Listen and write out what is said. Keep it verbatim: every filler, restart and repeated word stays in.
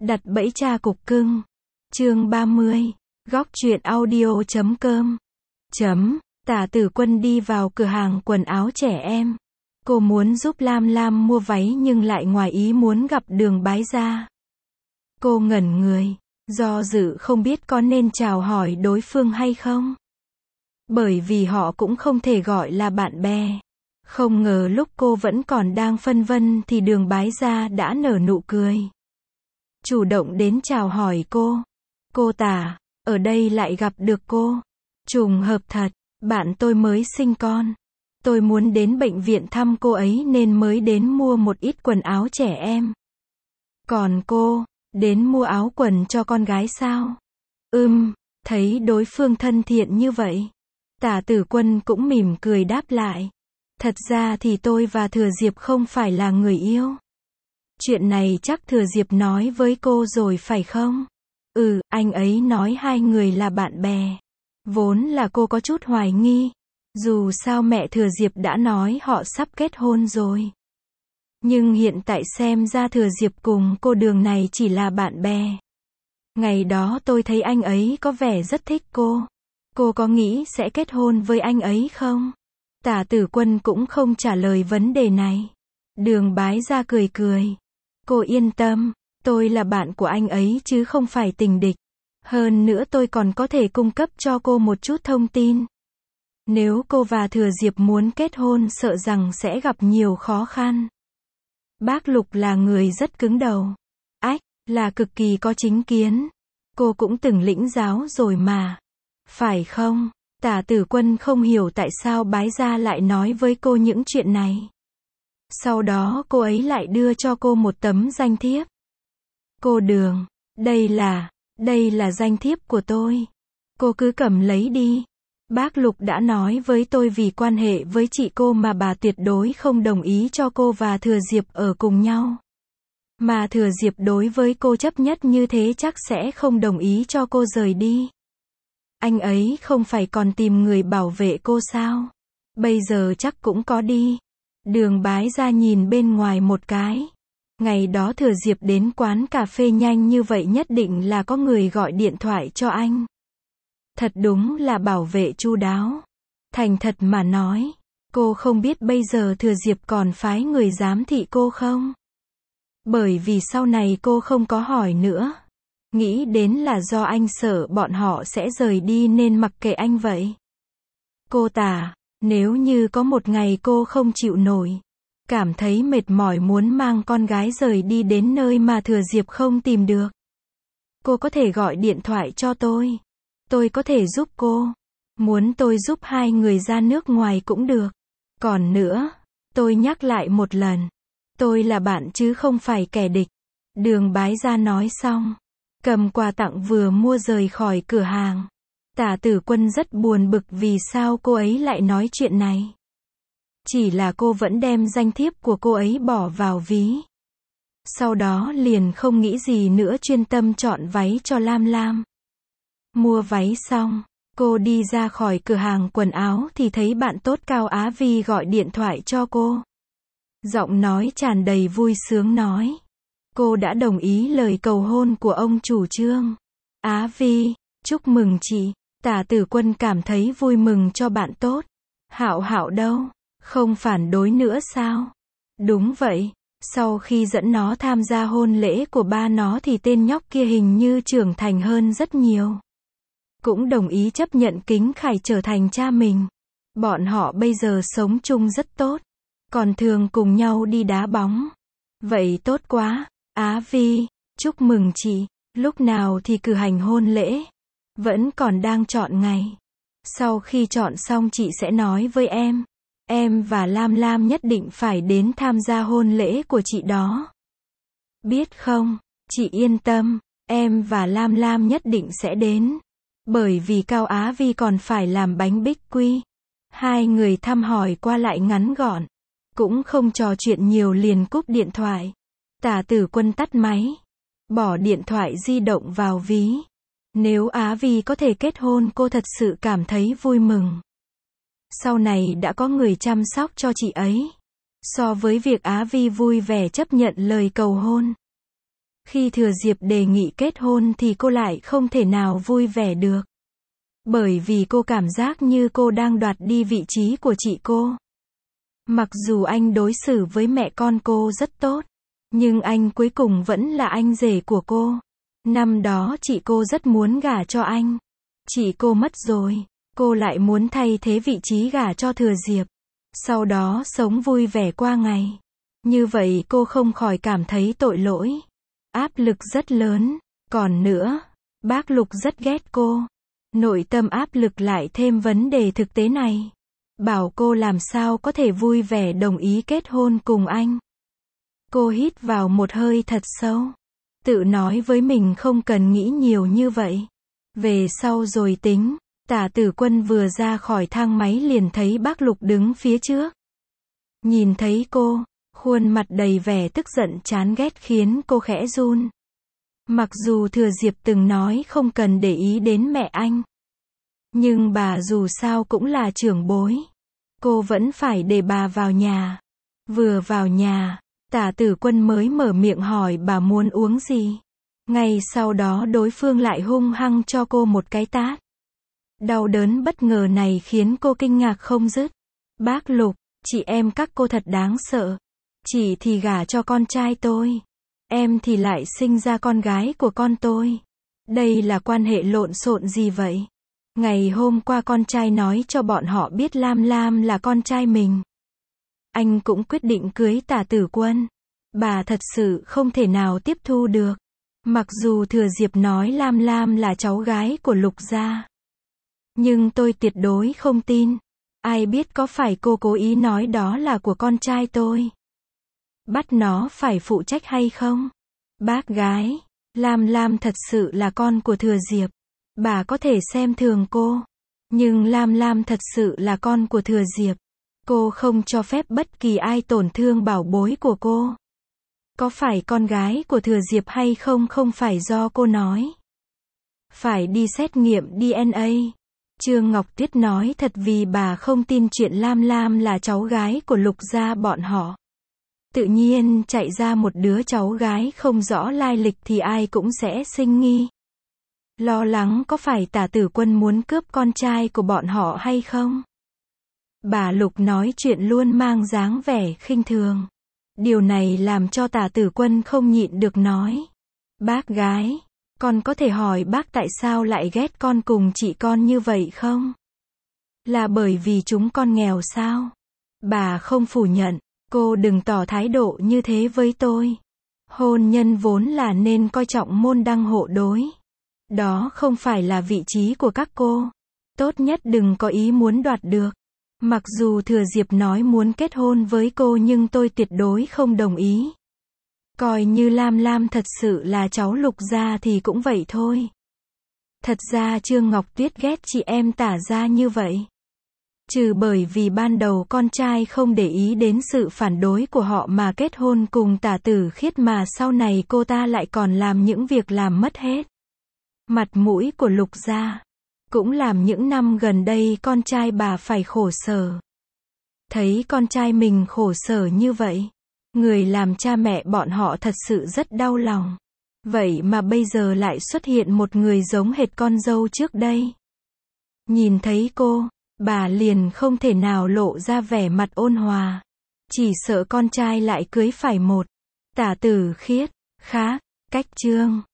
Đặt bẫy cha cục cưng. Chương ba mươi. Góc truyện audio chấm com. Chấm. Tả Tử Quân đi vào cửa hàng quần áo trẻ em. Cô muốn giúp Lam Lam mua váy nhưng lại ngoài ý muốn gặp Đường Bái Gia. Cô ngẩn người, do dự không biết có nên chào hỏi đối phương hay không. Bởi vì họ cũng không thể gọi là bạn bè. Không ngờ lúc cô vẫn còn đang phân vân thì Đường Bái Gia đã nở nụ cười. Chủ động đến chào hỏi cô. Cô Tả, ở đây lại gặp được cô. Trùng hợp thật, bạn tôi mới sinh con. Tôi muốn đến bệnh viện thăm cô ấy nên mới đến mua một ít quần áo trẻ em. Còn cô, đến mua áo quần cho con gái sao? Ừm, thấy đối phương thân thiện như vậy. Tả Tử Quân cũng mỉm cười đáp lại. Thật ra thì tôi và Thừa Diệp không phải là người yêu. Chuyện này chắc Thừa Diệp nói với cô rồi phải không? Ừ, anh ấy nói hai người là bạn bè. Vốn là cô có chút hoài nghi. Dù sao mẹ Thừa Diệp đã nói họ sắp kết hôn rồi. Nhưng hiện tại xem ra Thừa Diệp cùng cô Đường này chỉ là bạn bè. Ngày đó tôi thấy anh ấy có vẻ rất thích cô. Cô có nghĩ sẽ kết hôn với anh ấy không? Tả Tử Quân cũng không trả lời vấn đề này. Đường Bái Gia cười cười. Cô yên tâm, tôi là bạn của anh ấy chứ không phải tình địch. Hơn nữa tôi còn có thể cung cấp cho cô một chút thông tin. Nếu cô và Thừa Diệp muốn kết hôn sợ rằng sẽ gặp nhiều khó khăn. Bác Lục là người rất cứng đầu. Ách, là cực kỳ có chính kiến. Cô cũng từng lĩnh giáo rồi mà. Phải không? Tả Tử Quân không hiểu tại sao Bái Gia lại nói với cô những chuyện này. Sau đó cô ấy lại đưa cho cô một tấm danh thiếp. Cô Đường, đây là, đây là danh thiếp của tôi. Cô cứ cầm lấy đi. Bác Lục đã nói với tôi vì quan hệ với chị cô mà bà tuyệt đối không đồng ý cho cô và Thừa Diệp ở cùng nhau. Mà Thừa Diệp đối với cô chấp nhất như thế chắc sẽ không đồng ý cho cô rời đi. Anh ấy không phải còn tìm người bảo vệ cô sao? Bây giờ chắc cũng có đi. Đường Bái Gia nhìn bên ngoài một cái. Ngày đó Thừa Diệp đến quán cà phê nhanh như vậy nhất định là có người gọi điện thoại cho anh. Thật đúng là bảo vệ chu đáo. Thành thật mà nói, cô không biết bây giờ Thừa Diệp còn phái người giám thị cô không? Bởi vì sau này cô không có hỏi nữa. Nghĩ đến là do anh sợ bọn họ sẽ rời đi nên mặc kệ anh vậy. Cô Tả, nếu như có một ngày cô không chịu nổi, cảm thấy mệt mỏi muốn mang con gái rời đi đến nơi mà Thừa Diệp không tìm được, cô có thể gọi điện thoại cho tôi. Tôi có thể giúp cô. Muốn tôi giúp hai người ra nước ngoài cũng được. Còn nữa, tôi nhắc lại một lần. Tôi là bạn chứ không phải kẻ địch. Đường Bái Gia nói xong, cầm quà tặng vừa mua rời khỏi cửa hàng. Tả Tử Quân rất buồn bực vì sao cô ấy lại nói chuyện này. Chỉ là cô vẫn đem danh thiếp của cô ấy bỏ vào ví. Sau đó liền không nghĩ gì nữa chuyên tâm chọn váy cho Lam Lam. Mua váy xong, cô đi ra khỏi cửa hàng quần áo thì thấy bạn tốt Cao Á Vi gọi điện thoại cho cô. Giọng nói tràn đầy vui sướng nói. Cô đã đồng ý lời cầu hôn của ông chủ Trương. Á Vi, chúc mừng chị. Tả Tử Quân cảm thấy vui mừng cho bạn tốt. Hạo Hạo đâu? Không phản đối nữa sao? Đúng vậy. Sau khi dẫn nó tham gia hôn lễ của ba nó thì tên nhóc kia hình như trưởng thành hơn rất nhiều. Cũng đồng ý chấp nhận Kính Khải trở thành cha mình. Bọn họ bây giờ sống chung rất tốt. Còn thường cùng nhau đi đá bóng. Vậy tốt quá. Á Vi, chúc mừng chị. Lúc nào thì cử hành hôn lễ? Vẫn còn đang chọn ngày. Sau khi chọn xong chị sẽ nói với em. Em và Lam Lam nhất định phải đến tham gia hôn lễ của chị đó. Biết không, chị yên tâm, em và Lam Lam nhất định sẽ đến. Bởi vì Cao Á Vi còn phải làm bánh bích quy. Hai người thăm hỏi qua lại ngắn gọn. Cũng không trò chuyện nhiều liền cúp điện thoại. Tả Tử Quân tắt máy. Bỏ điện thoại di động vào ví. Nếu Á Vi có thể kết hôn cô thật sự cảm thấy vui mừng. Sau này đã có người chăm sóc cho chị ấy. So với việc Á Vi vui vẻ chấp nhận lời cầu hôn. Khi Thừa Diệp đề nghị kết hôn thì cô lại không thể nào vui vẻ được. Bởi vì cô cảm giác như cô đang đoạt đi vị trí của chị cô. Mặc dù anh đối xử với mẹ con cô rất tốt, nhưng anh cuối cùng vẫn là anh rể của cô. Năm đó chị cô rất muốn gả cho anh. Chị cô mất rồi, cô lại muốn thay thế vị trí gả cho Thừa Diệp. Sau đó sống vui vẻ qua ngày. Như vậy cô không khỏi cảm thấy tội lỗi. Áp lực rất lớn. Còn nữa, bác Lục rất ghét cô. Nội tâm áp lực lại thêm vấn đề thực tế này. Bảo cô làm sao có thể vui vẻ đồng ý kết hôn cùng anh. Cô hít vào một hơi thật sâu. Tự nói với mình không cần nghĩ nhiều như vậy. Về sau rồi tính. Tả Tử Quân vừa ra khỏi thang máy liền thấy bác Lục đứng phía trước. Nhìn thấy cô, khuôn mặt đầy vẻ tức giận chán ghét khiến cô khẽ run. Mặc dù Thừa Diệp từng nói không cần để ý đến mẹ anh. Nhưng bà dù sao cũng là trưởng bối. Cô vẫn phải để bà vào nhà. Vừa vào nhà, Tả Tử Quân mới mở miệng hỏi bà muốn uống gì. Ngay sau đó đối phương lại hung hăng cho cô một cái tát. Đau đớn bất ngờ này khiến cô kinh ngạc không dứt. Bác Lục, chị em các cô thật đáng sợ. Chị thì gả cho con trai tôi. Em thì lại sinh ra con gái của con tôi. Đây là quan hệ lộn xộn gì vậy? Ngày hôm qua con trai nói cho bọn họ biết Lam Lam là con trai mình. Anh cũng quyết định cưới Tả Tử Quân. Bà thật sự không thể nào tiếp thu được. Mặc dù Thừa Diệp nói Lam Lam là cháu gái của Lục gia. Nhưng tôi tuyệt đối không tin. Ai biết có phải cô cố ý nói đó là của con trai tôi. Bắt nó phải phụ trách hay không? Bác gái, Lam Lam thật sự là con của Thừa Diệp. Bà có thể xem thường cô. Nhưng Lam Lam thật sự là con của Thừa Diệp. Cô không cho phép bất kỳ ai tổn thương bảo bối của cô. Có phải con gái của Thừa Diệp hay không không phải do cô nói. Phải đi xét nghiệm đê en a. Trương Ngọc Tuyết nói thật vì bà không tin chuyện Lam Lam là cháu gái của Lục gia bọn họ. Tự nhiên chạy ra một đứa cháu gái không rõ lai lịch thì ai cũng sẽ sinh nghi. Lo lắng có phải Tả Tử Quân muốn cướp con trai của bọn họ hay không? Bà Lục nói chuyện luôn mang dáng vẻ khinh thường. Điều này làm cho Tả Tử Quân không nhịn được nói. Bác gái, con có thể hỏi bác tại sao lại ghét con cùng chị con như vậy không? Là bởi vì chúng con nghèo sao? Bà không phủ nhận, cô đừng tỏ thái độ như thế với tôi. Hôn nhân vốn là nên coi trọng môn đăng hộ đối. Đó không phải là vị trí của các cô. Tốt nhất đừng có ý muốn đoạt được. Mặc dù Thừa Diệp nói muốn kết hôn với cô nhưng tôi tuyệt đối không đồng ý. Coi như Lam Lam thật sự là cháu Lục gia thì cũng vậy thôi. Thật ra Trương Ngọc Tuyết ghét chị em Tả gia như vậy. Trừ bởi vì ban đầu con trai không để ý đến sự phản đối của họ mà kết hôn cùng Tả Tử Khiết mà sau này cô ta lại còn làm những việc làm mất hết mặt mũi của Lục gia. Cũng làm những năm gần đây con trai bà phải khổ sở. Thấy con trai mình khổ sở như vậy, người làm cha mẹ bọn họ thật sự rất đau lòng. Vậy mà bây giờ lại xuất hiện một người giống hệt con dâu trước đây. Nhìn thấy cô, bà liền không thể nào lộ ra vẻ mặt ôn hòa. Chỉ sợ con trai lại cưới phải một Tả Tử Khiết khác, cách Trương